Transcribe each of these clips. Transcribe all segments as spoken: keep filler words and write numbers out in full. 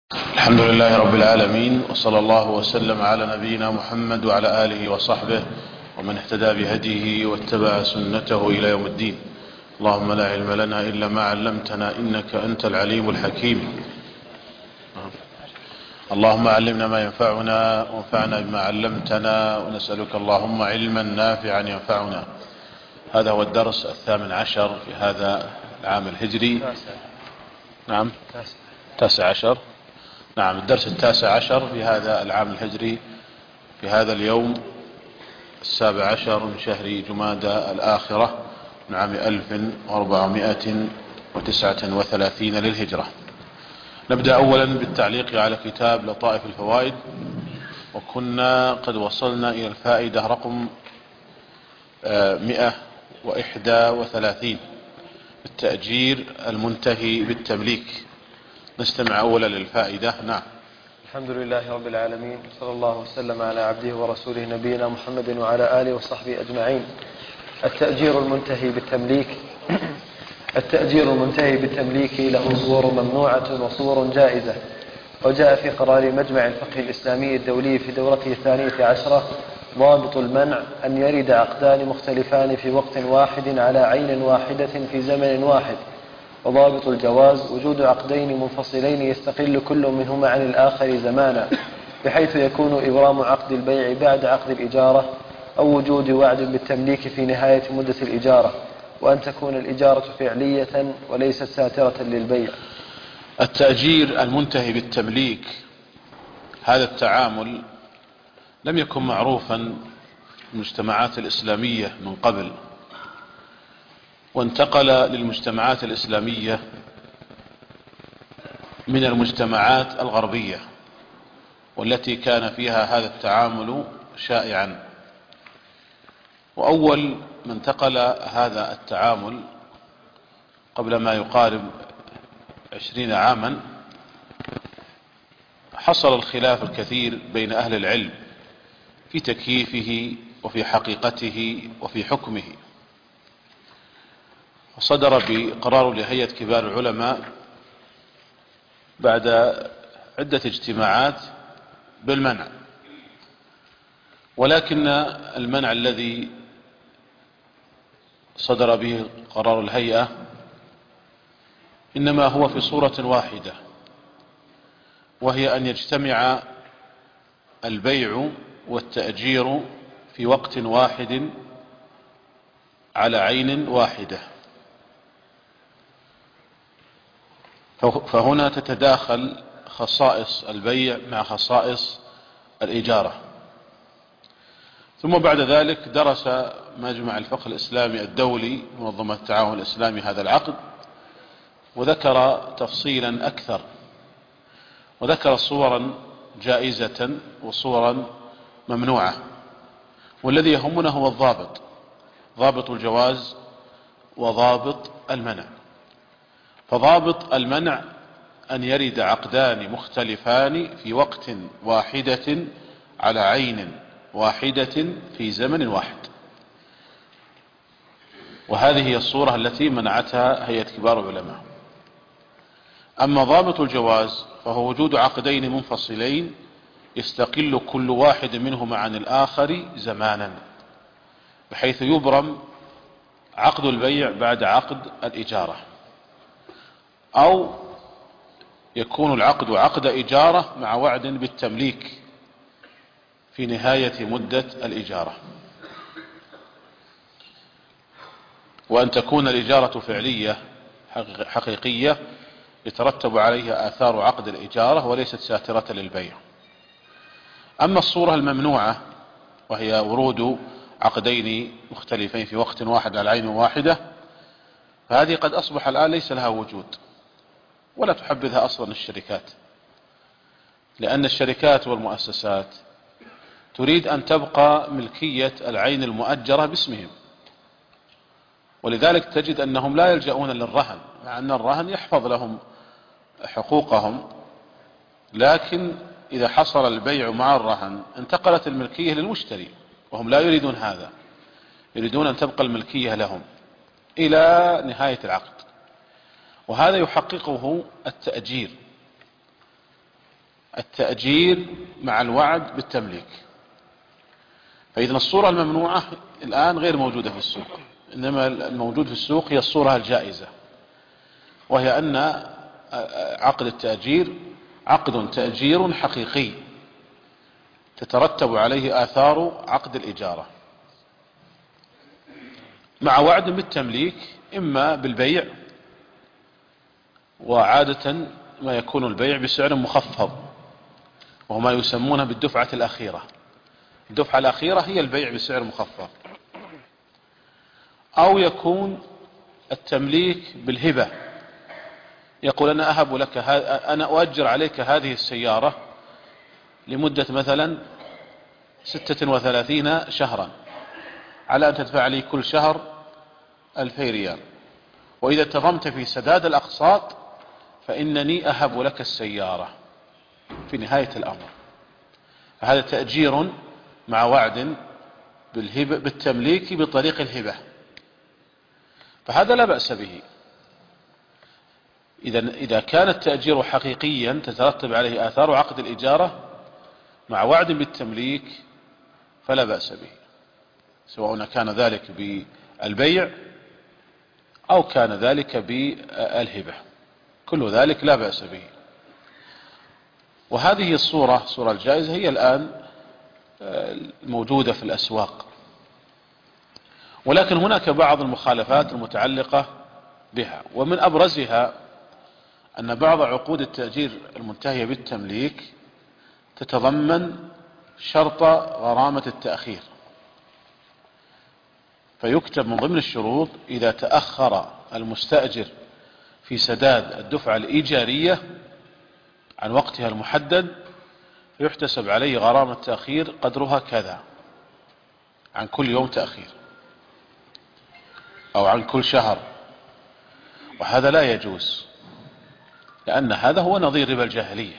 الحمد لله رب العالمين، وصلى الله وسلم على نبينا محمد وعلى آله وصحبه ومن اهتدى بهديه واتبع سنته إلى يوم الدين. اللهم لا علم لنا إلا ما علمتنا إنك أنت العليم الحكيم. اللهم علمنا ما ينفعنا وانفعنا بما علمتنا، ونسألك اللهم علما نافعا ينفعنا. هذا هو الدرس الثامن عشر في هذا العام الهجري. نعم تاسع عشر. نعم الدرس التاسع عشر في هذا العام الهجري، في هذا اليوم السابع عشر من شهر جمادى الآخرة من عام ألف وأربعمائة وتسعة وثلاثين للهجرة. نبدأ أولا بالتعليق على كتاب لطائف الفوائد، وكنا قد وصلنا إلى الفائدة رقم مئة وإحدى وثلاثين، التأجير المنتهي بالتمليك. نستمع أولا للفائدة. نعم. الحمد لله رب العالمين، صلى الله وسلم على عبده ورسوله نبينا محمد وعلى آله وصحبه أجمعين. التأجير المنتهي بالتمليك. التأجير المنتهي بالتمليك له صور ممنوعة وصور جائزة، وجاء في قرار مجمع الفقه الإسلامي الدولي في دورته الثانية عشرة: ضابط المنع أن يرد عقدان مختلفان في وقت واحد على عين واحدة في زمن واحد. وضابط الجواز وجود عقدين منفصلين يستقل كل منهما عن الآخر زمانا، بحيث يكون إبرام عقد البيع بعد عقد الإجارة، أو وجود وعد بالتمليك في نهاية مدة الإجارة، وأن تكون الإجارة فعلية وليست ساترة للبيع. التأجير المنتهي بالتمليك، هذا التعامل لم يكن معروفا في المجتمعات الإسلامية من قبل، وانتقل للمجتمعات الإسلامية من المجتمعات الغربية، والتي كان فيها هذا التعامل شائعا. وأول من انتقل هذا التعامل قبل ما يقارب عشرين عاما، حصل الخلاف الكثير بين أهل العلم في تكييفه وفي حقيقته وفي حكمه، وصدر بقرار لهيئة كبار العلماء بعد عدة اجتماعات بالمنع. ولكن المنع الذي صدر به قرار الهيئة إنما هو في صورة واحدة، وهي أن يجتمع البيع والتأجير في وقت واحد على عين واحدة. فهنا تتداخل خصائص البيع مع خصائص الإجارة. ثم بعد ذلك درس مجمع الفقه الإسلامي الدولي منظمة التعاون الإسلامي هذا العقد، وذكر تفصيلا أكثر، وذكر صورا جائزة وصورا ممنوعة. والذي يهمنا هو الضابط، ضابط الجواز وضابط المنع. فضابط المنع أن يرد عقدان مختلفان في وقت واحدة على عين واحدة في زمن واحد، وهذه هي الصورة التي منعتها هيئة كبار العلماء. أما ضابط الجواز فهو وجود عقدين منفصلين يستقل كل واحد منهما عن الآخر زمانا، بحيث يبرم عقد البيع بعد عقد الإجارة، أو يكون العقد عقد إجارة مع وعد بالتمليك في نهاية مدة الإجارة، وأن تكون الإجارة فعلية حقيقية يترتب عليها آثار عقد الإجارة وليست ساترة للبيع. أما الصورة الممنوعة، وهي ورود عقدين مختلفين في وقت واحد على عين واحدة، فهذه قد أصبح الآن ليس لها وجود، ولا تحبذها أصلا الشركات، لأن الشركات والمؤسسات تريد أن تبقى ملكية العين المؤجرة باسمهم، ولذلك تجد أنهم لا يلجؤون للرهن، مع أن الرهن يحفظ لهم حقوقهم، لكن إذا حصل البيع مع الرهن انتقلت الملكية للمشتري، وهم لا يريدون هذا، يريدون أن تبقى الملكية لهم إلى نهاية العقد. وهذا يحققه التأجير، التأجير مع الوعد بالتمليك. فإذا الصورة الممنوعة الآن غير موجودة في السوق، إنما الموجود في السوق هي الصورة الجائزة، وهي أن عقد التأجير عقد تأجير حقيقي تترتب عليه آثار عقد الإجارة مع وعد بالتمليك، إما بالبيع، وعادة ما يكون البيع بسعر مخفض وهو ما يسمونه بالدفعة الأخيرة. الدفعة الأخيرة هي البيع بسعر مخفض، أو يكون التمليك بالهبة، يقول أنا أهب لك أنا أؤجر عليك هذه السيارة لمدة مثلا ستة وثلاثين شهرا على أن تدفع لي كل شهر ألفي ريال، وإذا اتظمت في سداد الأقساط فإنني أهب لك السيارة في نهاية الأمر. هذا تأجير مع وعد بالهبة بالتمليك بطريق الهبة، فهذا لا بأس به. إذا إذا كان التأجير حقيقيا تترتب عليه آثار عقد الإجارة مع وعد بالتمليك فلا بأس به، سواء كان ذلك بالبيع أو كان ذلك بالهبة، كل ذلك لا بأس به. وهذه الصورة صورة الجائزة هي الآن موجودة في الأسواق، ولكن هناك بعض المخالفات المتعلقة بها، ومن أبرزها أن بعض عقود التأجير المنتهية بالتمليك تتضمن شرط غرامة التأخير، فيكتب من ضمن الشروط إذا تأخر المستأجر في سداد الدفعة الإيجارية عن وقتها المحدد يحتسب عليه غرامة تأخير قدرها كذا عن كل يوم تأخير أو عن كل شهر، وهذا لا يجوز، لأن هذا هو نظير ربا الجاهلية.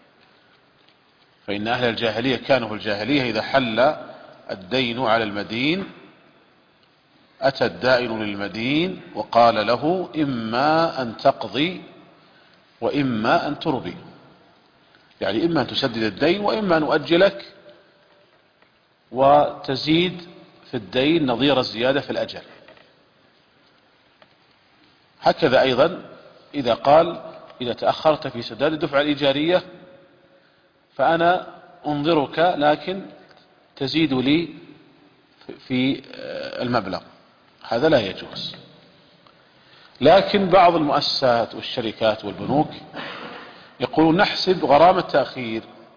فإن أهل الجاهلية كانوا في الجاهلية إذا حل الدين على المدين أتى الدائن للمدين وقال له إما أن تقضي وإما أن تربي، يعني إما أن تسدد الدين وإما أن أؤجلك وتزيد في الدين نظير الزيادة في الأجل. هكذا أيضا إذا قال إذا تأخرت في سداد الدفعة الإيجارية فأنا أنظرك لكن تزيد لي في المبلغ، هذا لا يجوز. لكن بعض المؤسسات والشركات والبنوك يقولون نحسب غرامة تأخير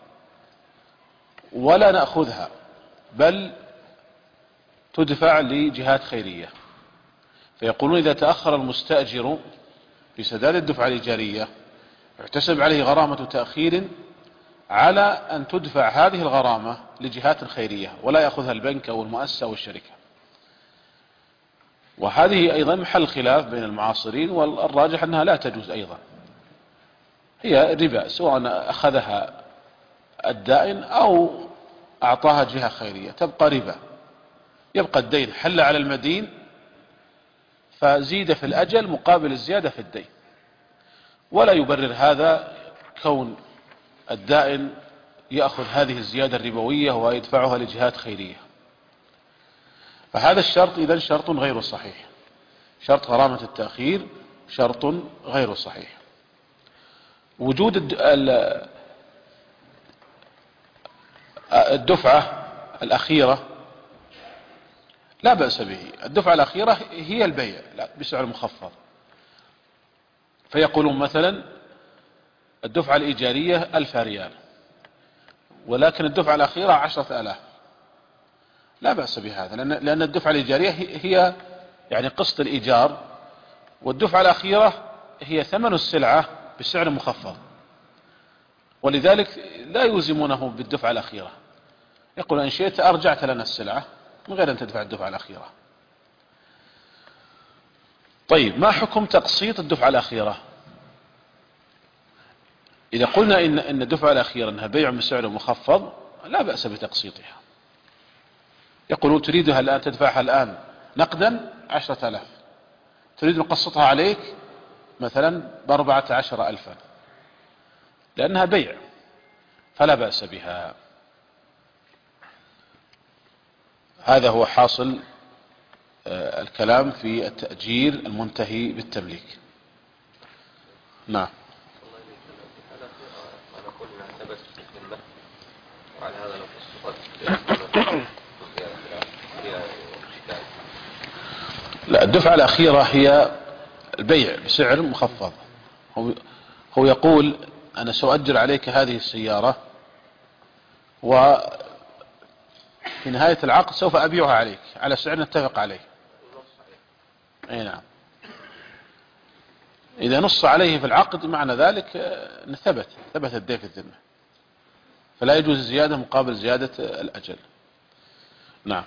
ولا نأخذها، بل تدفع لجهات خيرية، فيقولون إذا تأخر المستأجر في سداد الدفعة الإيجارية يحتسب عليه غرامة تأخير على أن تدفع هذه الغرامة لجهات خيرية ولا يأخذها البنك أو المؤسسة أو الشركة. وهذه أيضا محل خلاف بين المعاصرين، والراجح أنها لا تجوز أيضا، هي ربا سواء أخذها الدائن أو أعطاها جهة خيرية تبقى ربا، يبقى الدين حل على المدين فزيد في الأجل مقابل الزيادة في الدين، ولا يبرر هذا كون الدائن يأخذ هذه الزيادة الربوية ويدفعها لجهات خيرية. فهذا الشرط إذن شرط غير صحيح، شرط غرامة التأخير شرط غير صحيح. وجود الدفعة الأخيرة لا بأس به، الدفعة الأخيرة هي البيع بسعر مخفض، فيقولون مثلا الدفعة الإيجارية ألف ريال ولكن الدفعة الأخيرة عشرة آلاف، لا بأس بهذا، لأن الدفعة الإيجارية هي يعني قسط الإيجار، والدفعة الأخيرة هي ثمن السلعة بسعر مخفض، ولذلك لا يلزمونه بالدفعة الأخيرة، يقول إن شئت أرجعت لنا السلعة من غير أن تدفع الدفعة الأخيرة. طيب ما حكم تقسيط الدفعة الأخيرة؟ إذا قلنا إن إن الدفعة الأخيرة أنها بيع بسعر مخفض لا بأس بتقسيطها. يقولون تريدها الآن تدفعها الآن نقدا عشرة آلاف، تريد نقسطها عليك مثلا بأربعة عشر ألفا، لأنها بيع، فلا بأس بها. هذا هو حاصل الكلام في التأجير المنتهي بالتمليك. نعم. لا، الدفعة الأخيرة هي البيع بسعر مخفض. هو هو يقول أنا سأؤجر عليك هذه السيارة، وفي نهاية العقد سوف أبيعها عليك على سعر نتفق عليه. أي نعم. إذا نص عليه في العقد معنى ذلك ثبت ثبت الدين في الذمة، فلا يجوز الزيادة مقابل زيادة الأجل. نعم.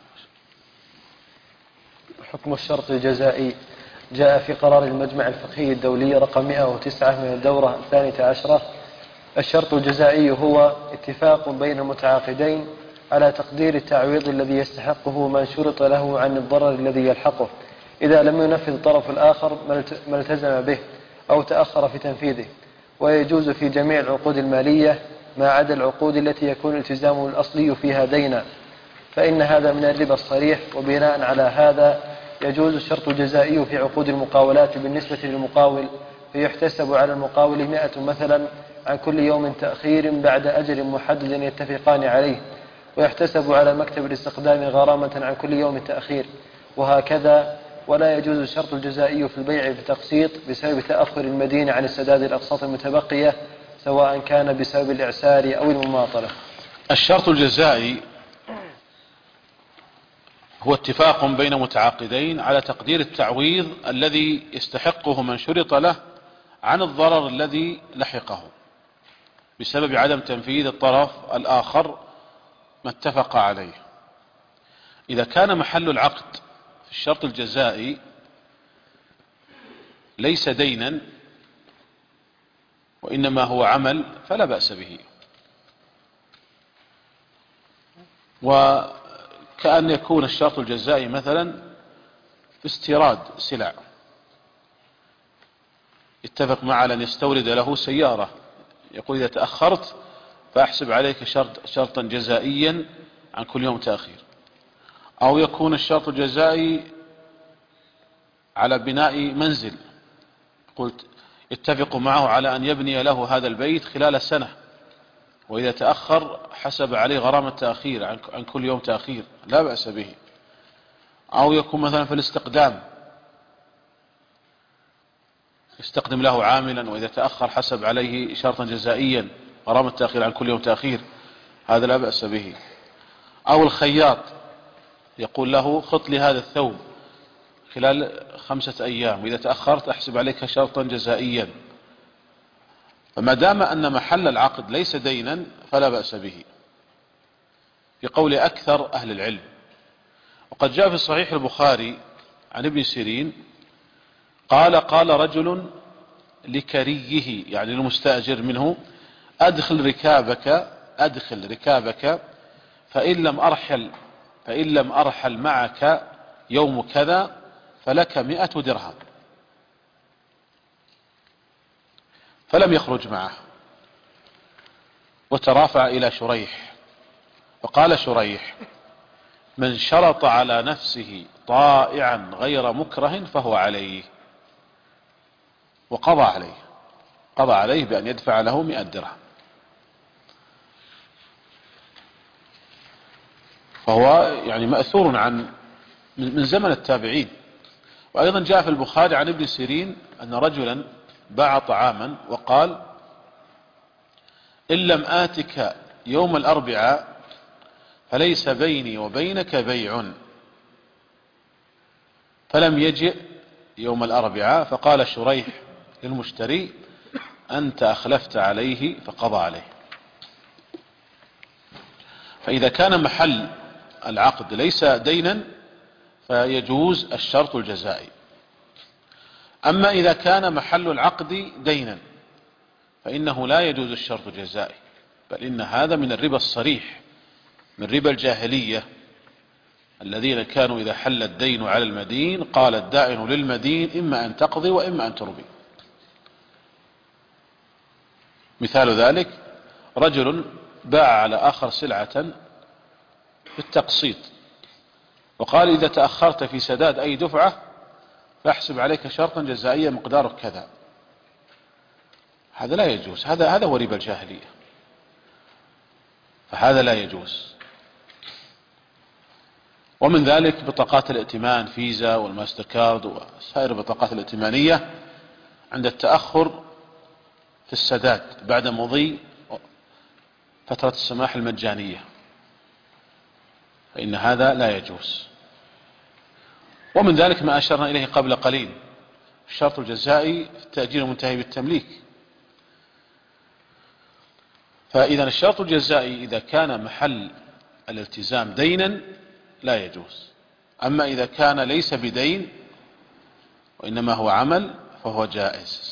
حكم الشرط الجزائي جاء في قرار المجمع الفقهي الدولي رقم مئة وتسعة من الدورة الثانية عشرة. الشرط الجزائي هو اتفاق بين المتعاقدين على تقدير التعويض الذي يستحقه من شرط له عن الضرر الذي يلحقه إذا لم ينفذ الطرف الآخر ما التزم به أو تأخر في تنفيذه، ويجوز في جميع العقود المالية ما عدا العقود التي يكون الالتزام الأصلي فيها دينا، فإن هذا من الربا الصريح. وبناء على هذا يجوز الشرط الجزائي في عقود المقاولات بالنسبة للمقاول، فيحتسب على المقاول مئة مثلا عن كل يوم تأخير بعد أجل محدد يتفقان عليه، ويحتسب على مكتب الاستقدام غرامة عن كل يوم تأخير، وهكذا. ولا يجوز الشرط الجزائي في البيع بتقسيط بسبب تأخر المدين عن السداد الأقساط المتبقية، سواء كان بسبب الإعسار أو المماطلة. الشرط الجزائي هو اتفاق بين متعاقدين على تقدير التعويض الذي يستحقه من شرط له عن الضرر الذي لحقه بسبب عدم تنفيذ الطرف الآخر ما اتفق عليه. إذا كان محل العقد في الشرط الجزائي ليس دينا وإنما هو عمل فلا بأس به، وكأن يكون الشرط الجزائي مثلا في استيراد سلع، اتفق معه أن يستورد له سيارة، يقول إذا تأخرت فأحسب عليك شرط شرطا جزائيا عن كل يوم تأخير. أو يكون الشرط الجزائي على بناء منزل، قلت اتفق معه على أن يبني له هذا البيت خلال سنة، وإذا تأخر حسب عليه غرامة تأخير عن كل يوم تأخير، لا بأس به. أو يكون مثلا في الاستقدام، يستقدم له عاملا وإذا تأخر حسب عليه شرطا جزائيا غرامة تأخير عن كل يوم تأخير، هذا لا بأس به. أو الخياط يقول له خط لي هذا الثوب خلال خمسة أيام وإذا تأخرت أحسب عليك شرطا جزائيا. فما دام أن محل العقد ليس دينا فلا بأس به في قول أكثر أهل العلم. وقد جاء في صحيح البخاري عن ابن سيرين قال قال رجل لكريه يعني المستأجر منه أدخل ركابك أدخل ركابك فإن لم أرحل فإن لم أرحل معك يوم كذا فلك مئة درهم، فلم يخرج معه وترافع إلى شريح، فقال شريح من شرط على نفسه طائعا غير مكره فهو عليه، وقضى عليه قضى عليه بأن يدفع له مئة درهم. فهو يعني مأثور عن من زمن التابعين. وأيضا جاء في البخاري عن ابن سيرين أن رجلا باع طعاما وقال إن لم آتك يوم الأربعاء فليس بيني وبينك بيع، فلم يجئ يوم الأربعاء، فقال شريح للمشتري أنت أخلفت عليه فقضى عليه. فإذا كان محل العقد ليس دينا فيجوز الشرط الجزائي. أما إذا كان محل العقد دينا فإنه لا يجوز الشرط الجزائي، بل إن هذا من الربا الصريح، من ربا الجاهلية الذين كانوا إذا حل الدين على المدين قال الدائن للمدين إما أن تقضي وإما أن تربي. مثال ذلك رجل باع على آخر سلعة بالتقسيط وقال إذا تأخرت في سداد أي دفعة فاحسب عليك شرطا جزائيا مقداره كذا، هذا لا يجوز، هذا هذا هو ربا الجاهلية، فهذا لا يجوز. ومن ذلك بطاقات الائتمان فيزا والماستر كارد وسائر البطاقات الائتمانية عند التأخر في السداد بعد مضي فترة السماح المجانية، فإن هذا لا يجوز. ومن ذلك ما أشرنا إليه قبل قليل، الشرط الجزائي في التأجير المنتهي بالتمليك. فإذا الشرط الجزائي إذا كان محل الالتزام دينا لا يجوز، أما إذا كان ليس بدين وإنما هو عمل فهو جائز.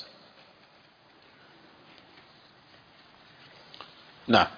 نعم.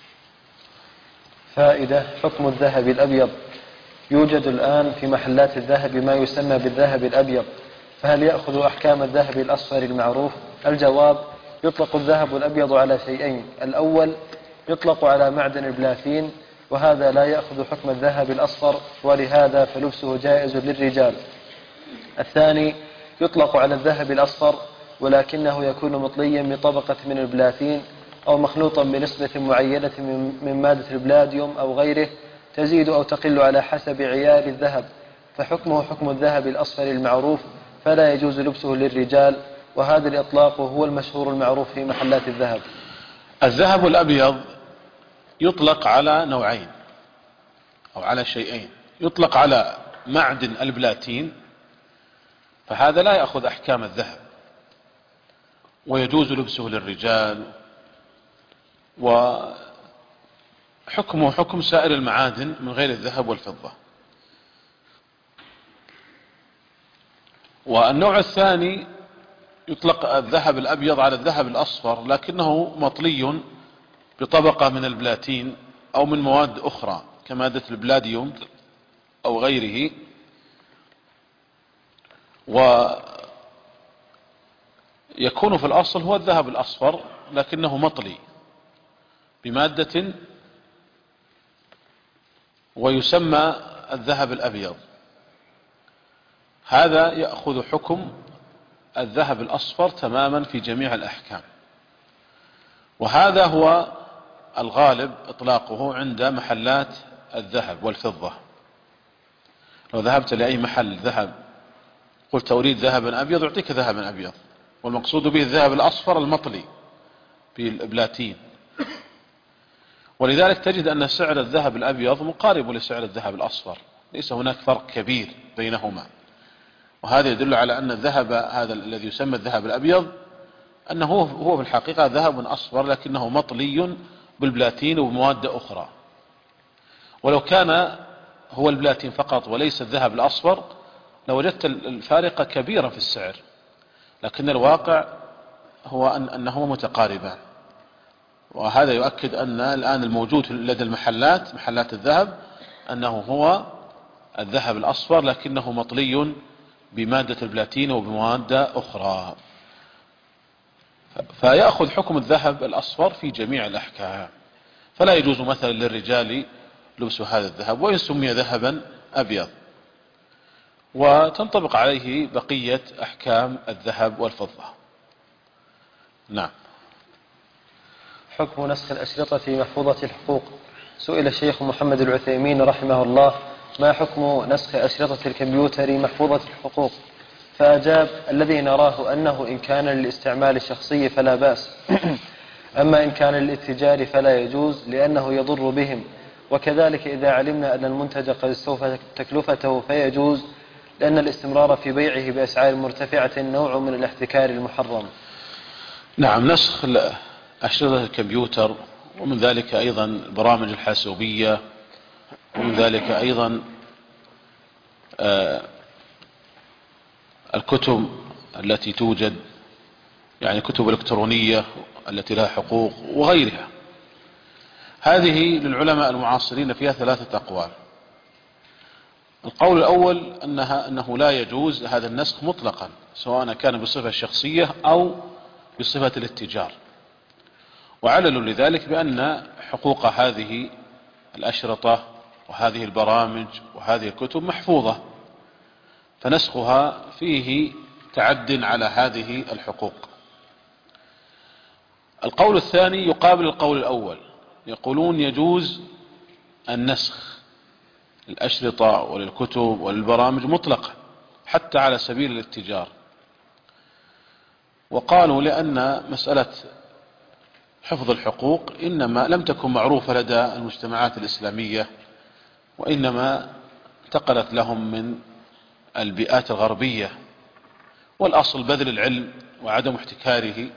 فائدة: حكم الذهب الأبيض. يوجد الآن في محلات الذهب ما يسمى بالذهب الأبيض، فهل يأخذ أحكام الذهب الأصفر المعروف؟ الجواب: يطلق الذهب الأبيض على شيئين: الأول يطلق على معدن البلاتين، وهذا لا يأخذ حكم الذهب الأصفر، ولهذا فلبسه جائز للرجال. الثاني يطلق على الذهب الأصفر ولكنه يكون مطليا بطبقة من البلاتين أو مخلوطا بنسبة معينة من مادة البلاديوم أو غيره تزيد أو تقل على حسب عيار الذهب، فحكمه حكم الذهب الأصفر المعروف، فلا يجوز لبسه للرجال، وهذا الإطلاق هو المشهور المعروف في محلات الذهب. الذهب الأبيض يطلق على نوعين أو على شيئين: يطلق على معدن البلاتين، فهذا لا يأخذ أحكام الذهب ويجوز لبسه للرجال، وحكمه حكم سائر المعادن من غير الذهب والفضة. والنوع الثاني يطلق الذهب الأبيض على الذهب الأصفر لكنه مطلي بطبقة من البلاتين أو من مواد أخرى كمادة البلاديوم أو غيره، ويكون في الأصل هو الذهب الأصفر لكنه مطلي بمادة ويسمى الذهب الأبيض. هذا يأخذ حكم الذهب الأصفر تماما في جميع الأحكام، وهذا هو الغالب إطلاقه عند محلات الذهب والفضة. لو ذهبت لأي محل ذهب قلت أريد ذهبا أبيض يعطيك ذهبا أبيض، والمقصود به الذهب الأصفر المطلي بالبلاتين. ولذلك تجد أن سعر الذهب الأبيض مقارب لسعر الذهب الأصفر، ليس هناك فرق كبير بينهما، وهذا يدل على أن الذهب هذا الذي يسمى الذهب الأبيض أنه هو في الحقيقة ذهب أصفر لكنه مطلي بالبلاتين وبمواد أخرى. ولو كان هو البلاتين فقط وليس الذهب الأصفر لوجدت الفارق كبيرة في السعر، لكن الواقع هو أن أنهما متقاربان. وهذا يؤكد أن الآن الموجود لدى المحلات محلات الذهب أنه هو الذهب الأصفر لكنه مطلي بمادة البلاتين وبمواد أخرى، فيأخذ حكم الذهب الأصفر في جميع الأحكام. فلا يجوز مثلا للرجال لبس هذا الذهب وإن سمي ذهبا أبيض، وتنطبق عليه بقية أحكام الذهب والفضة. نعم. حكم نسخ الأشرطة في محفوظة الحقوق. سئل الشيخ محمد العثيمين رحمه الله: ما حكم نسخ أشرطة الكمبيوتر محفوظة الحقوق؟ فأجاب: الذي نراه أنه إن كان للاستعمال الشخصي فلا بأس، أما إن كان للاتجار فلا يجوز لأنه يضر بهم، وكذلك إذا علمنا أن المنتج قد استوفى تكلفته فيجوز، لأن الاستمرار في بيعه بأسعار مرتفعة نوع من الاحتكار المحرم. نعم. نسخ أشرطة الكمبيوتر، ومن ذلك أيضا البرامج الحاسوبية، ومن ذلك أيضا آه الكتب التي توجد، يعني كتب إلكترونية التي لها حقوق وغيرها. هذه للعلماء المعاصرين فيها ثلاثة أقوال. القول الأول أنها أنه لا يجوز هذا النسخ مطلقا، سواء كان بصفة شخصية أو بصفة الاتجار. وعللوا لذلك بأن حقوق هذه الأشرطة وهذه البرامج وهذه الكتب محفوظة، فنسخها فيه تعد على هذه الحقوق. القول الثاني يقابل القول الأول، يقولون يجوز النسخ للأشرطة وللكتب وللبرامج مطلقا حتى على سبيل الاتجار، وقالوا لأن مسألة حفظ الحقوق إنما لم تكن معروفة لدى المجتمعات الإسلامية، وإنما انتقلت لهم من البيئات الغربية، والأصل بذل العلم وعدم احتكاره.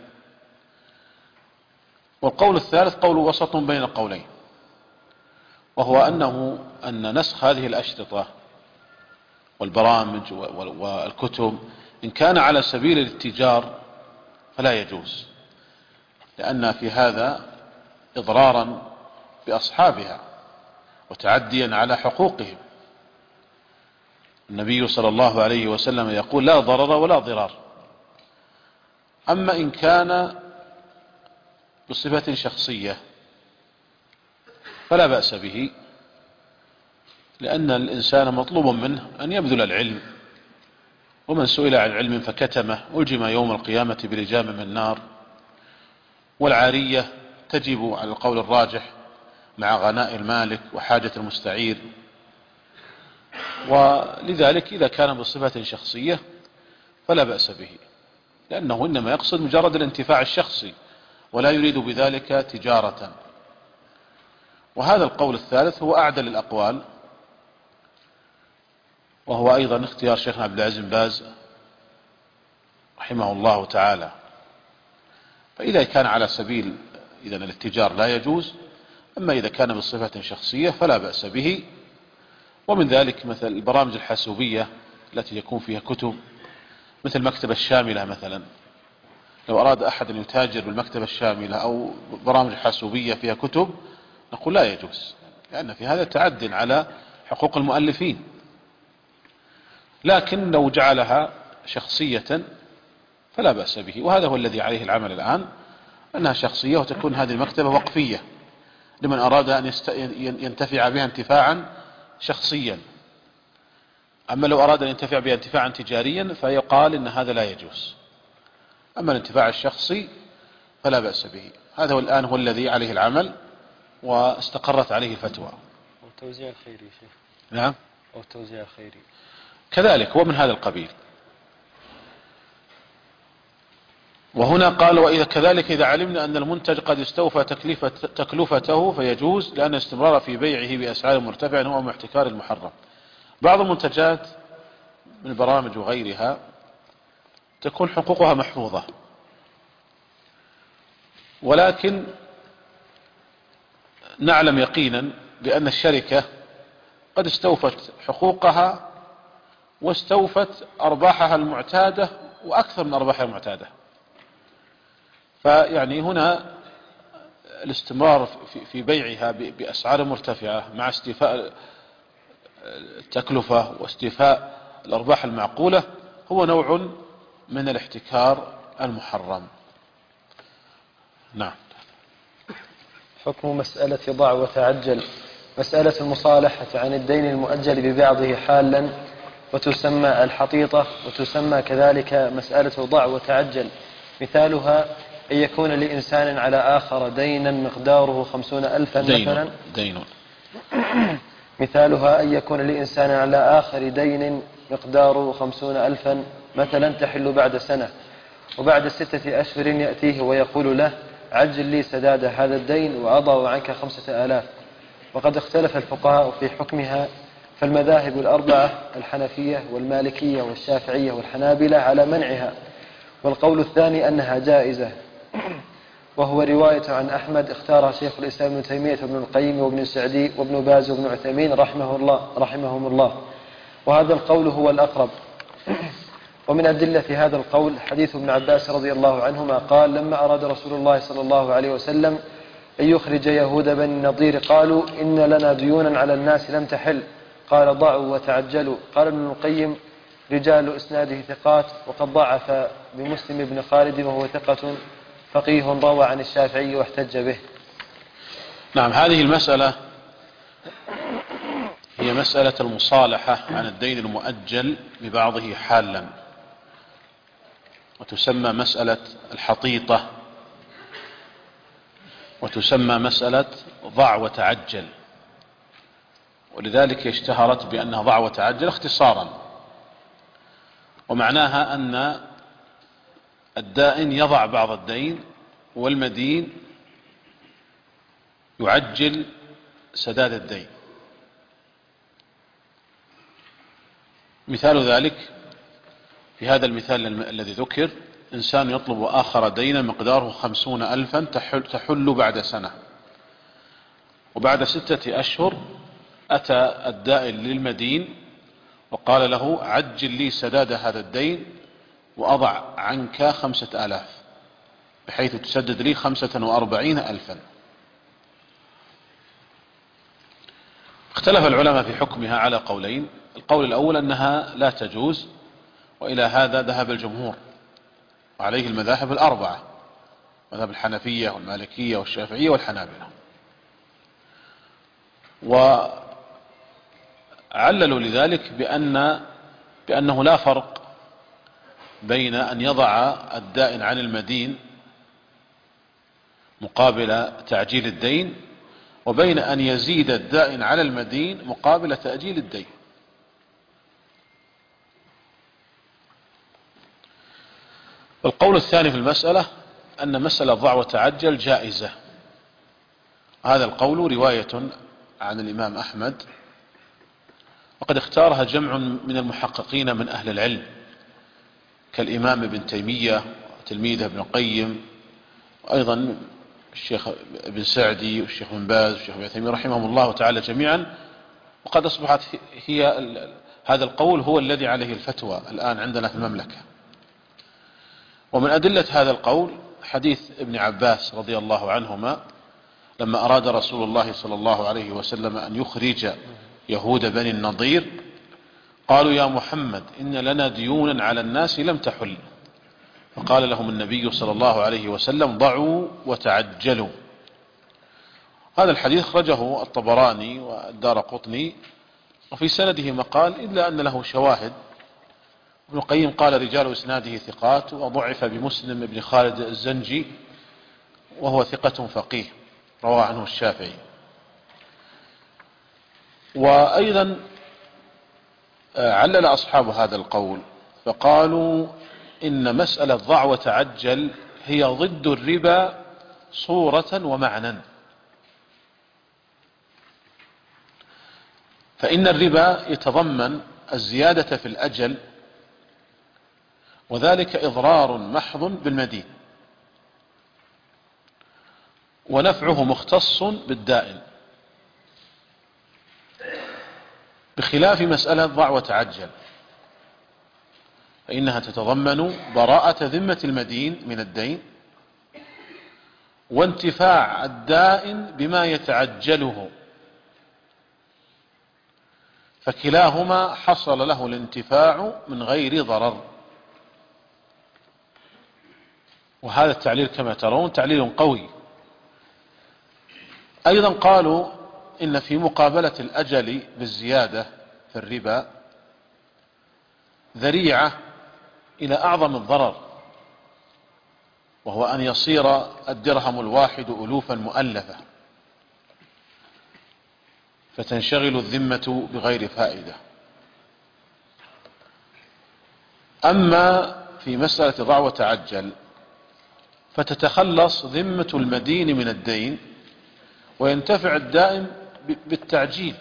والقول الثالث قول وسط بين القولين، وهو أنه أن نسخ هذه الأشرطة والبرامج والكتب إن كان على سبيل الاتجار فلا يجوز، لأن في هذا إضرارا بأصحابها وتعديا على حقوقهم. النبي صلى الله عليه وسلم يقول لا ضرر ولا ضرار. أما إن كان بصفة شخصية فلا بأس به، لأن الإنسان مطلوب منه أن يبذل العلم، ومن سئل عن علم فكتمه ألجم يوم القيامة بلجام من نار. والعارية تجب على القول الراجح مع غناء المالك وحاجة المستعير، ولذلك إذا كان بصفة شخصية فلا بأس به، لأنه إنما يقصد مجرد الانتفاع الشخصي ولا يريد بذلك تجارة. وهذا القول الثالث هو أعدل الأقوال، وهو أيضا اختيار شيخنا عبد العزيز بن باز رحمه الله تعالى. فإذا كان على سبيل إذن الاتجار لا يجوز، أما إذا كان بصفة شخصية فلا بأس به. ومن ذلك مثل البرامج الحاسوبية التي يكون فيها كتب، مثل المكتبة الشاملة مثلا، لو أراد أحد أن يتاجر بالمكتبة الشاملة أو برامج حاسوبية فيها كتب نقول لا يجوز، لأن في هذا تعد على حقوق المؤلفين. لكن لو جعلها شخصية فلا بأس به، وهذا هو الذي عليه العمل الآن، أنها شخصية وتكون هذه المكتبة وقفية لمن أراد أن ينتفع بها انتفاعا شخصيا. أما لو أراد أن ينتفع بها انتفاعا تجاريا فيقال إن هذا لا يجوز. أما الانتفاع الشخصي فلا بأس به. هذا الآن هو الذي عليه العمل واستقرت عليه الفتوى. والتوزيع الخيري شيخ. نعم. أو التوزيع الخيري كذلك هو من هذا القبيل. وهنا قال وإذا كذلك إذا علمنا أن المنتج قد استوفى تكلفة تكلفته فيجوز، لأن الاستمرار في بيعه بأسعار مرتفعة هو من احتكار المحرم. بعض المنتجات من البرامج وغيرها تكون حقوقها محفوظة، ولكن نعلم يقينا بأن الشركة قد استوفت حقوقها واستوفت أرباحها المعتادة وأكثر من أرباحها المعتادة. فيعني هنا الاستمرار في بيعها بأسعار مرتفعة مع استيفاء التكلفة واستيفاء الأرباح المعقولة هو نوع من الاحتكار المحرم. نعم. حكم مسألة ضع وتعجل. مسألة المصالحة عن الدين المؤجل ببعضه حالا وتسمى الحطيطة، وتسمى كذلك مسألة ضع وتعجل. مثالها أن يكون لإنسان على آخر دينا مقداره خمسون ألفا مثلا دين. مثالها أن يكون لإنسان على آخر دين مقداره خمسون ألفا مثلا تحل بعد سنة، وبعد ستة أشهر يأتيه ويقول له عجل لي سداد هذا الدين وأضع عنك خمسة آلاف. وقد اختلف الفقهاء في حكمها، فالمذاهب الأربعة الحنفية والمالكية والشافعية والحنابلة على منعها، والقول الثاني أنها جائزة، وهو رواية عن أحمد اختارها شيخ الإسلام ابن تيمية وابن القيم وابن سعدي وابن باز وابن عثيمين رحمه الله رحمهم الله، وهذا القول هو الأقرب. ومن أدلة هذا القول حديث ابن عباس رضي الله عنهما قال لما أراد رسول الله صلى الله عليه وسلم أن يخرج يهود بني النضير قالوا إن لنا ديونا على الناس لم تحل، قال ضعوا وتعجلوا. قال ابن القيم رجال إسناده ثقات، وقد ضعف بمسلم بن خالد وهو ثقة فقيه روى عن الشافعي واحتج به. نعم، هذه المسألة هي مسألة المصالحة عن الدين المؤجل ببعضه حالا، وتسمى مسألة الحطيطة، وتسمى مسألة ضع وتعجل، ولذلك اشتهرت بأنها ضع وتعجل اختصارا. ومعناها أن الدائن يضع بعض الدين والمدين يعجل سداد الدين. مثال ذلك في هذا المثال الذي ذكر: إنسان يطلب آخر دينا مقداره خمسون ألفا تحل بعد سنة، وبعد ستة أشهر أتى الدائن للمدين وقال له: عجل لي سداد هذا الدين وأضع عنك خمسة آلاف بحيث تسدد لي خمسة وأربعين ألفا. اختلف العلماء في حكمها على قولين: القول الأول أنها لا تجوز، وإلى هذا ذهب الجمهور، وعليه المذاهب الأربعة، مذهب الحنفية والمالكية والشافعية والحنابلة. وعللوا لذلك بأن بأنه لا فرق بين أن يضع الدائن عن المدين مقابل تعجيل الدين، وبين أن يزيد الدائن على المدين مقابل تأجيل الدين. القول الثاني في المسألة أن مسألة ضع وتعجل جائزة. هذا القول رواية عن الإمام أحمد، وقد اختارها جمع من المحققين من أهل العلم كالإمام ابن تيمية وتلميذه ابن القيم، وأيضا الشيخ ابن سعدي والشيخ ابن باز والشيخ ابن تيمية رحمهم الله تعالى جميعا. وقد أصبحت هي هذا القول هو الذي عليه الفتوى الآن عندنا في المملكة. ومن أدلة هذا القول حديث ابن عباس رضي الله عنهما لما أراد رسول الله صلى الله عليه وسلم أن يخرج يهود بني النضير، قالوا: يا محمد، إن لنا ديونا على الناس لم تحل. فقال لهم النبي صلى الله عليه وسلم: ضعوا وتعجلوا. هذا الحديث أخرجه الطبراني والدارقطني، وفي سنده مقال إلا أن له شواهد. ابن القيم قال: رجال إسناده ثقات، وضعف بمسلم بن خالد الزنجي وهو ثقة فقيه روى عنه الشافعي. وأيضا علل أصحاب هذا القول فقالوا إن مسألة ضع وتعجل هي ضد الربا صورة ومعنى. فإن الربا يتضمن الزيادة في الأجل، وذلك إضرار محض بالمدين، ونفعه مختص بالدائن، بخلاف مسألة ضع وتعجل فإنها تتضمن براءة ذمة المدين من الدين، وانتفاع الدائن بما يتعجله، فكلاهما حصل له الانتفاع من غير ضرر. وهذا التعليل كما ترون تعليل قوي. أيضا قالوا إن في مقابلة الأجل بالزيادة في الربا ذريعة إلى أعظم الضرر، وهو أن يصير الدرهم الواحد ألوفا مؤلفة فتنشغل الذمة بغير فائدة. أما في مسألة ضع وتعجل فتتخلص ذمة المدين من الدين، وينتفع الدائم بالتعجيل،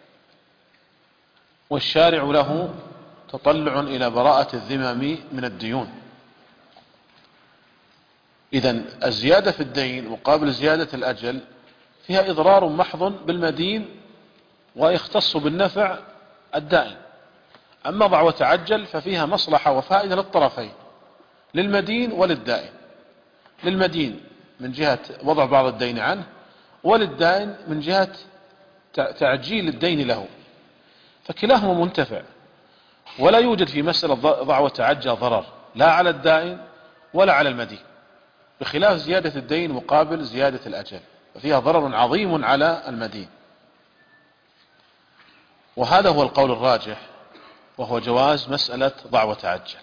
والشارع له تطلع إلى براءة الذمم من الديون. إذن الزيادة في الدين مقابل زيادة الأجل فيها إضرار محض بالمدين ويختص بالنفع الدائم. أما ضع وتعجل ففيها مصلحة وفائدة للطرفين، للمدين وللدائن. للمدين من جهة وضع بعض الدين عنه، وللدائن من جهة تعجيل الدين له، فكلاهما منتفع. ولا يوجد في مسألة ضع وتعجل ضرر لا على الدائن ولا على المدين، بخلاف زيادة الدين مقابل زيادة الأجل، ففيها ضرر عظيم على المدين. وهذا هو القول الراجح، وهو جواز مسألة ضع وتعجل.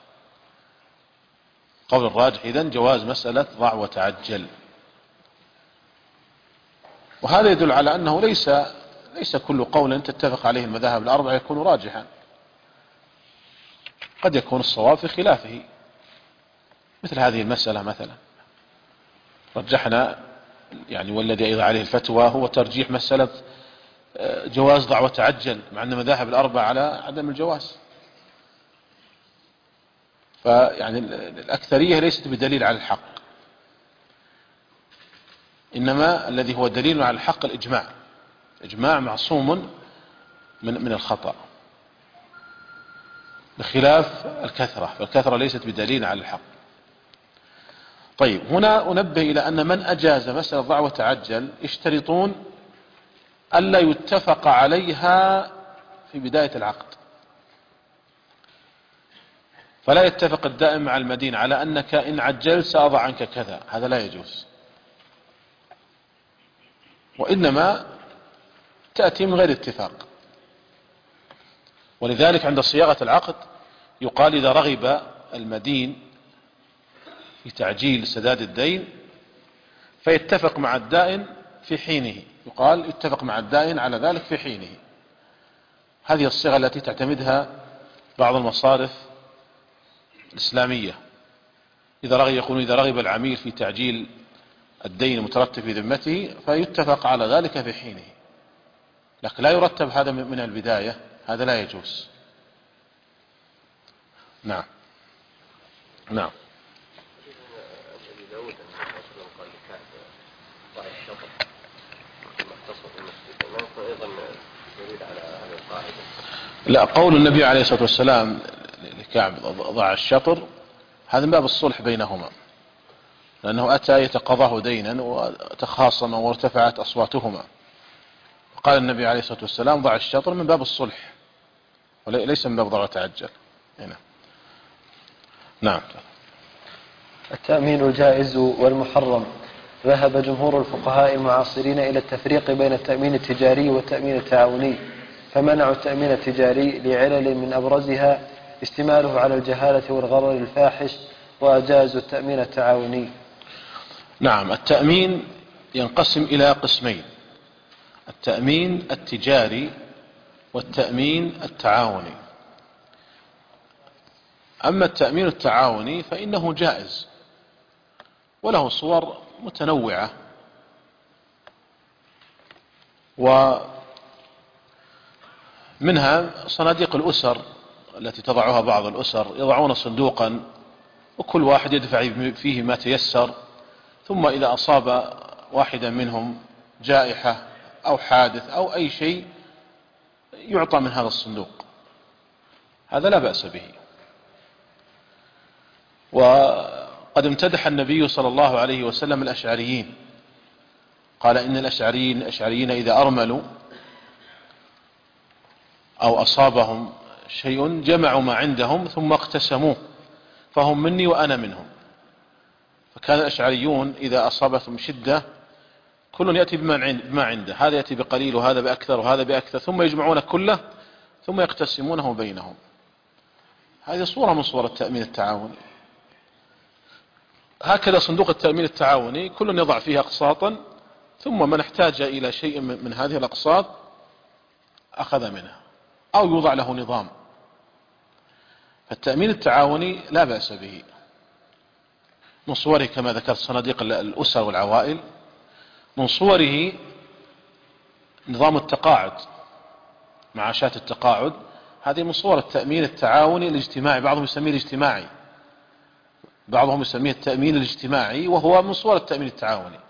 قول الراجح إذن جواز مسألة ضع وتعجل. وهذا يدل على أنه ليس ليس كل قول تتفق عليه المذاهب الأربعة يكون راجحا، قد يكون الصواب في خلافه. مثل هذه المسألة مثلا رجحنا يعني، والذي أيضا عليه الفتوى هو ترجيح مسألة جواز ضع وتعجل، مع أن المذاهب الأربعة على عدم الجواز. فيعني الأكثرية ليست بدليل على الحق، إنما الذي هو دليل على الحق الإجماع. إجماع معصوم من من الخطأ، بخلاف الكثرة، فالكثرة ليست بدليل على الحق. طيب، هنا أنبه إلى أن من أجاز مسألة ضع وتعجل يشترطون ألا يتفق عليها في بداية العقد. فلا يتفق الدائم مع المدين على أنك إن عجلت سأضع عنك كذا، هذا لا يجوز. وإنما تأتي من غير اتفاق. ولذلك عند صياغة العقد يقال إذا رغب المدين في تعجيل سداد الدين فيتفق مع الدائن في حينه، يقال يتفق مع الدائن على ذلك في حينه. هذه الصيغة التي تعتمدها بعض المصارف الإسلامية. إذا رغب يقولون إذا رغب العميل في تعجيل الدين المترتب في ذمته فيتفق على ذلك في حينه، لكن لا يرتب هذا من البداية، هذا لا يجوز. نعم نعم. لا، قول النبي عليه الصلاة والسلام لكعب ضع الشطر هذا من باب الصلح بينهما، لأنه أتى يتقاضاه دينا وتخاصما وارتفعت أصواتهما، قال النبي عليه الصلاة والسلام ضع الشطر من باب الصلح وليس من باب ضع وتعجل. هنا نعم. التأمين الجائز والمحرم. ذهب جمهور الفقهاء المعاصرين إلى التفريق بين التأمين التجاري والتأمين التعاوني، فمنعوا التأمين التجاري لعلل من أبرزها اشتماله على الجهالة والغرر الفاحش، وأجازوا التأمين التعاوني. نعم، التأمين ينقسم إلى قسمين: التأمين التجاري والتأمين التعاوني. أما التأمين التعاوني فإنه جائز وله صور متنوعة، ومنها صناديق الأسر التي تضعها بعض الأسر، يضعون صندوقا وكل واحد يدفع فيه ما تيسر، ثم إذا أصاب واحدا منهم جائحة أو حادث أو أي شيء يعطى من هذا الصندوق، هذا لا بأس به. وقد امتدح النبي صلى الله عليه وسلم الأشعريين، قال إن الأشعريين الأشعريين إذا أرملوا أو أصابهم شيء جمعوا ما عندهم ثم اقتسموه، فهم مني وأنا منهم. فكان الأشعريون إذا أصابتهم شدة كل يأتي بما عنده، هذا يأتي بقليل وهذا بأكثر وهذا بأكثر، ثم يجمعون كله ثم يقتسمونه بينهم. هذه صورة من صور التأمين التعاوني. هكذا صندوق التأمين التعاوني كل يضع فيه أقساطا، ثم من احتاج إلى شيء من هذه الأقساط أخذ منها، أو يوضع له نظام. فالتأمين التعاوني لا بأس به. من صوره كما ذكرت صناديق الأسر والعوائل، من صوره نظام التقاعد، معاشات التقاعد، هذه من صور التأمين التعاوني الاجتماعي، بعضهم يسميه الاجتماعي، بعضهم يسميه التأمين الاجتماعي، وهو من صور التأمين التعاوني.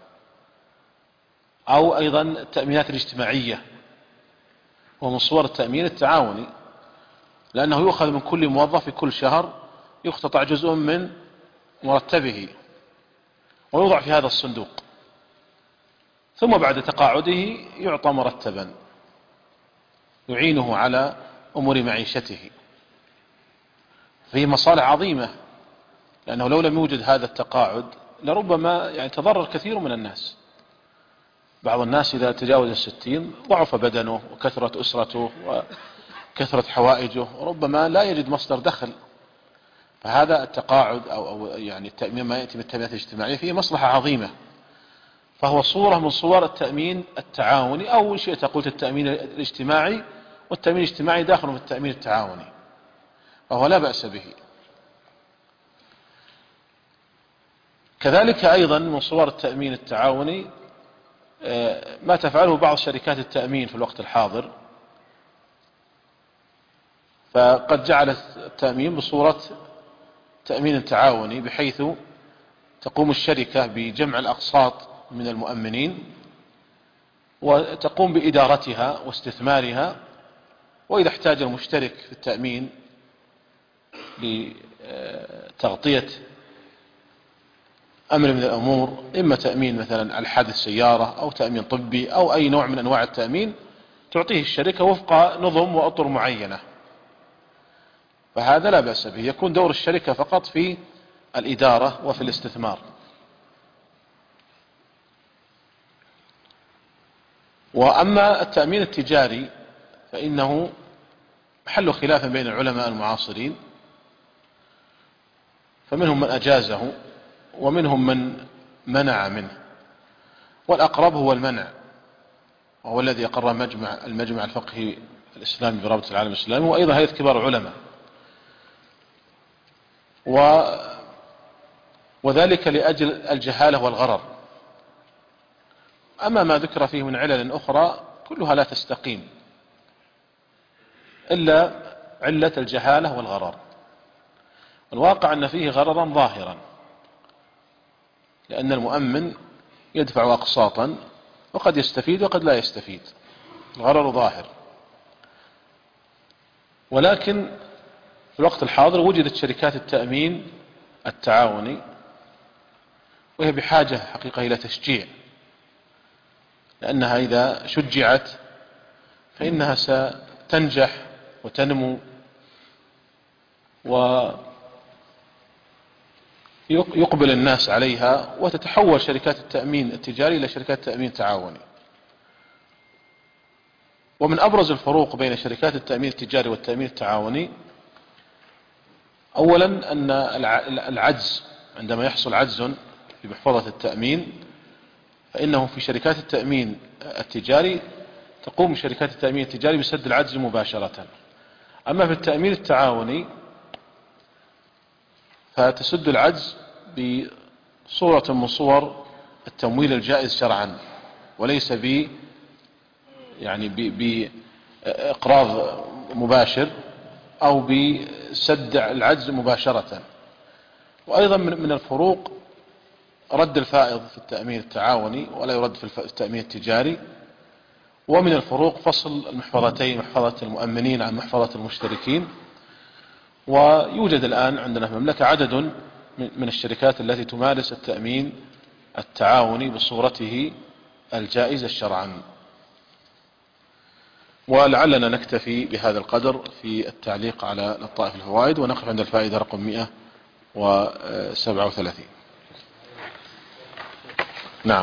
أو أيضا التأمينات الاجتماعية ومن صور التأمين التعاوني، لأنه يؤخذ من كل موظف في كل شهر يقتطع جزء من مرتبه ويوضع في هذا الصندوق، ثم بعد تقاعده يعطى مرتبا يعينه على أمور معيشته. فيه مصالح عظيمة، لأنه لو لم يوجد هذا التقاعد لربما يعني تضرر كثير من الناس. بعض الناس إذا تجاوز الستين ضعف بدنه وكثرت أسرته وكثرت حوائجه وربما لا يجد مصدر دخل، فهذا التقاعد أو, أو يعني التأمين ما يأتي من التأمينات الاجتماعية فيه مصلحة عظيمة، فهو صورة من صور التأمين التعاوني، أو شئت قلت التأمين الاجتماعي، والتأمين الاجتماعي داخل في التأمين التعاوني، فهو لا بأس به. كذلك أيضا من صور التأمين التعاوني ما تفعله بعض شركات التأمين في الوقت الحاضر، فقد جعلت التأمين بصورة تأمين تعاوني، بحيث تقوم الشركة بجمع الأقساط من المؤمنين وتقوم بإدارتها واستثمارها، وإذا احتاج المشترك في التأمين لتغطية أمر من الأمور، إما تأمين مثلا الحادث سيارة أو تأمين طبي أو أي نوع من أنواع التأمين، تعطيه الشركة وفق نظم وأطر معينة، فهذا لا بأس به، يكون دور الشركة فقط في الإدارة وفي الاستثمار. وأما التأمين التجاري فإنه محل خلاف بين العلماء المعاصرين، فمنهم من أجازه ومنهم من منع منه، والأقرب هو المنع، وهو الذي أقر مجمع المجمع الفقهي الإسلامي برابطة العالم الإسلامي، وأيضا هيئة كبار العلماء، و وذلك لأجل الجهالة والغرر. أما ما ذكر فيه من علل أخرى كلها لا تستقيم إلا علة الجهالة والغرر. الواقع أن فيه غررا ظاهرا، لأن المؤمن يدفع أقساطا وقد يستفيد وقد لا يستفيد، الغرر ظاهر. ولكن في الوقت الحاضر وجدت شركات التأمين التعاوني، وهي بحاجة حقيقة إلى تشجيع، لأنها إذا شجعت فإنها ستنجح وتنمو ويقبل الناس عليها، وتتحول شركات التأمين التجاري إلى شركات تأمين تعاوني. ومن أبرز الفروق بين شركات التأمين التجاري والتأمين التعاوني أولا أن العجز، عندما يحصل عجز في محفظة التأمين فإنه في شركات التأمين التجاري تقوم شركات التأمين التجاري بسد العجز مباشرة. أما في التأمين التعاوني فتسد العجز بصورة من صور التمويل الجائز شرعا، وليس ب يعني بإقراض مباشر أو بسد العجز مباشرة. وأيضا من الفروق رد الفائض في التأمين التعاوني ولا يرد في التأمين التجاري. ومن الفروق فصل المحفظتين، محفظة المؤمنين عن محفظة المشتركين. ويوجد الآن عندنا في المملكة عدد من الشركات التي تمارس التأمين التعاوني بصورته الجائزة شرعا. ولعلنا نكتفي بهذا القدر في التعليق على لطائف الفوائد، ونقف عند الفائدة رقم مئة وسبعة وثلاثين. نعم.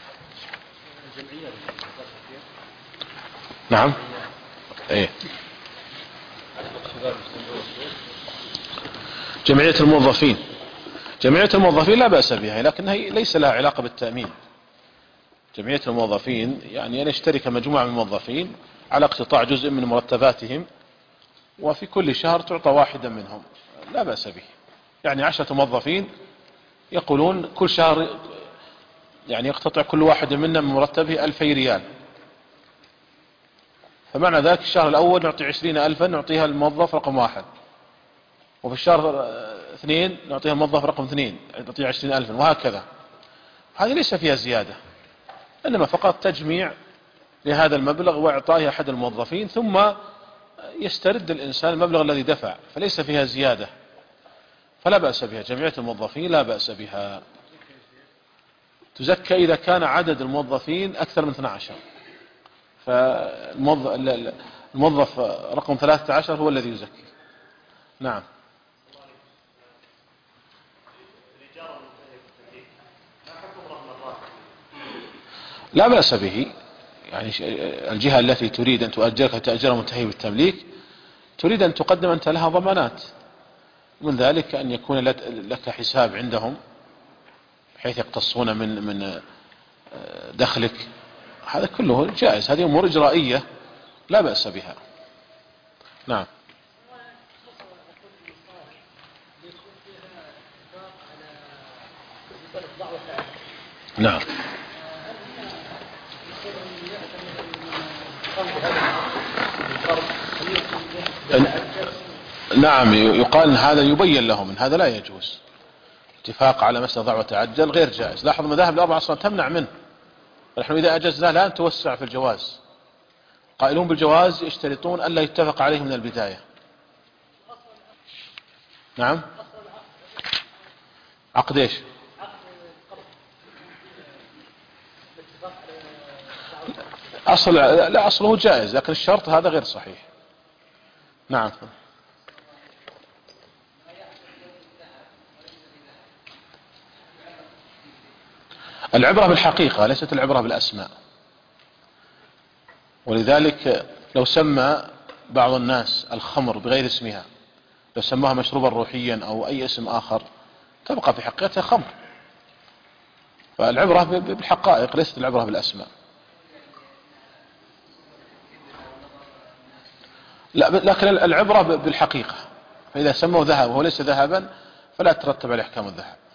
نعم. ايه جمعية الموظفين جمعية الموظفين لا بأس بها، لكنها ليس لها علاقة بالتأمين. جمعية الموظفين يعني أن يشترك مجموعة من الموظفين على اقتطاع جزء من مرتباتهم، وفي كل شهر تعطى واحدا منهم، لا بأس به. يعني عشرة موظفين يقولون كل شهر يعني يقتطع كل واحد منا من مرتبه ألفي ريال، فمعنى ذلك الشهر الأول نعطي عشرين ألفا نعطيها الموظف رقم واحد، وفي الشهر اثنين نعطيها الموظف رقم اثنين نعطيها عشرين ألفا، وهكذا. هذه ليس فيها زيادة، إنما فقط تجميع لهذا المبلغ وإعطائه أحد الموظفين، ثم يسترد الإنسان المبلغ الذي دفع، فليس فيها زيادة، فلا بأس بها. جمعية الموظفين لا بأس بها. تزكى إذا كان عدد الموظفين أكثر من اثني عشر، فالموظف رقم ثلاثة عشر هو الذي يزكي. نعم. لا بأس به. يعني الجهة التي تريد أن تؤجرك تأجير منتهي بالتمليك تريد أن تقدم أنت لها ضمانات، من ذلك أن يكون لك حساب عندهم بحيث يقتصون من من دخلك، هذا كله جائز، هذه أمور إجرائية لا بأس بها. نعم. نعم. نعم، يقال أن هذا يبين لهم ان هذا لا يجوز، اتفاق على مسألة ضع وتعجل غير جائز. لاحظ مذاهب الأربعة أصلا تمنع منه، نحن إذا أجزنا لا نتوسع في الجواز. قائلون بالجواز يشترطون ألا يتفق عليه من البداية. نعم. عقد ايش؟ أصل لا أصله جائز، لكن الشرط هذا غير صحيح. نعم. العبرة بالحقيقة ليست العبرة بالأسماء، ولذلك لو سمى بعض الناس الخمر بغير اسمها، لو سماها مشروبا روحيا أو أي اسم آخر، تبقى في حقيقتها خمر. فالعبرة بالحقائق ليست العبرة بالأسماء. لا، لكن العبرة بالحقيقة، فإذا سموا ذهب وهو ليس ذهبا فلا ترتب عليه أحكام الذهب.